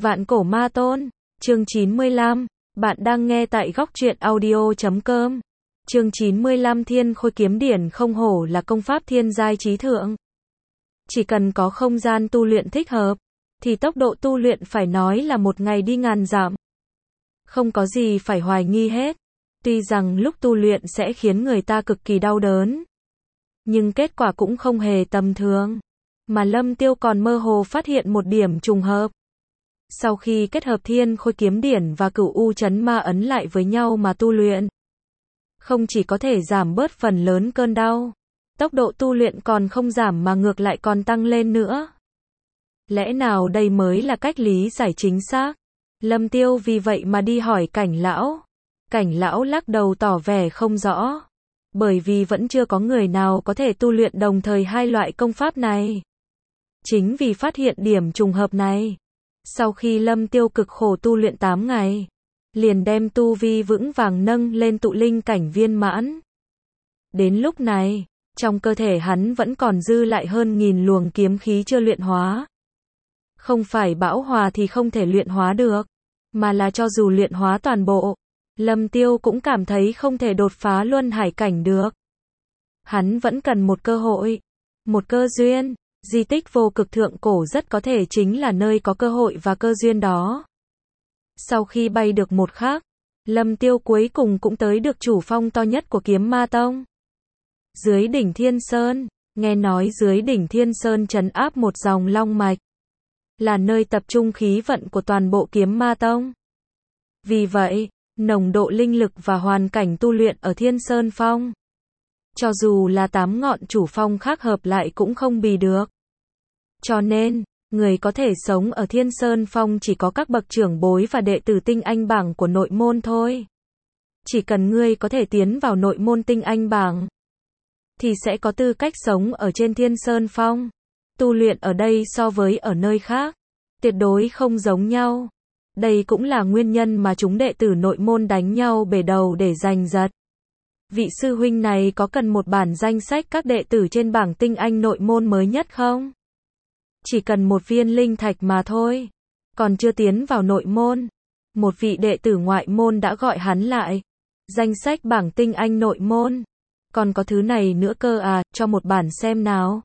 Vạn cổ ma tôn, chương 95, bạn đang nghe tại góc truyện audio.com. Chương 95 Thiên Khôi Kiếm Điển không hổ là công pháp thiên giai chí thượng. Chỉ cần có không gian tu luyện thích hợp, thì tốc độ tu luyện phải nói là một ngày đi ngàn dặm. Không có gì phải hoài nghi hết. Tuy rằng lúc tu luyện sẽ khiến người ta cực kỳ đau đớn, nhưng kết quả cũng không hề tầm thường. Mà Lâm Tiêu còn mơ hồ phát hiện một điểm trùng hợp. Sau khi kết hợp Thiên Khôi Kiếm Điển và Cửu U Chấn Ma Ấn lại với nhau mà tu luyện, không chỉ có thể giảm bớt phần lớn cơn đau, tốc độ tu luyện còn không giảm mà ngược lại còn tăng lên nữa. Lẽ nào đây mới là cách lý giải chính xác? Lâm Tiêu vì vậy mà đi hỏi Cảnh lão. Cảnh lão lắc đầu tỏ vẻ không rõ, bởi vì vẫn chưa có người nào có thể tu luyện đồng thời hai loại công pháp này. Chính vì phát hiện điểm trùng hợp này, sau khi Lâm Tiêu cực khổ tu luyện 8 ngày, liền đem tu vi vững vàng nâng lên tụ linh cảnh viên mãn. Đến lúc này, trong cơ thể hắn vẫn còn dư lại hơn 1000 luồng kiếm khí chưa luyện hóa. Không phải bão hòa thì không thể luyện hóa được, mà là cho dù luyện hóa toàn bộ, Lâm Tiêu cũng cảm thấy không thể đột phá luân hải cảnh được. Hắn vẫn cần một cơ hội, một cơ duyên. Di tích vô cực thượng cổ rất có thể chính là nơi có cơ hội và cơ duyên đó. Sau khi bay được một khắc, Lâm Tiêu cuối cùng cũng tới được chủ phong to nhất của Kiếm Ma Tông. Dưới đỉnh Thiên Sơn, nghe nói dưới đỉnh Thiên Sơn trấn áp một dòng long mạch, là nơi tập trung khí vận của toàn bộ Kiếm Ma Tông. Vì vậy, nồng độ linh lực và hoàn cảnh tu luyện ở Thiên Sơn Phong, cho dù là 8 ngọn chủ phong khác hợp lại cũng không bì được. Cho nên, người có thể sống ở Thiên Sơn Phong chỉ có các bậc trưởng bối và đệ tử tinh anh bảng của nội môn thôi. Chỉ cần ngươi có thể tiến vào nội môn tinh anh bảng, thì sẽ có tư cách sống ở trên Thiên Sơn Phong. Tu luyện ở đây so với ở nơi khác, tuyệt đối không giống nhau. Đây cũng là nguyên nhân mà chúng đệ tử nội môn đánh nhau bể đầu để giành giật. Vị sư huynh này có cần một bản danh sách các đệ tử trên bảng tinh anh nội môn mới nhất không? Chỉ cần một viên linh thạch mà thôi. Còn chưa tiến vào nội môn, một vị đệ tử ngoại môn đã gọi hắn lại. Danh sách bảng tinh anh nội môn. Còn có thứ này nữa cơ à, cho một bản xem nào.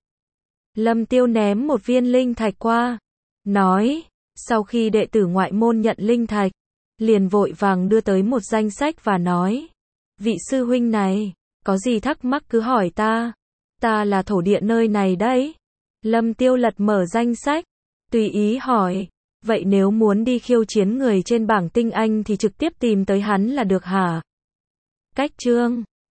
Lâm Tiêu ném một viên linh thạch qua. Nói, sau khi đệ tử ngoại môn nhận linh thạch, liền vội vàng đưa tới một danh sách và nói. Vị sư huynh này, có gì thắc mắc cứ hỏi ta. Ta là thổ địa nơi này đấy. Lâm Tiêu lật mở danh sách, tùy ý hỏi. Vậy nếu muốn đi khiêu chiến người trên bảng tinh anh thì trực tiếp tìm tới hắn là được hả? Cách chương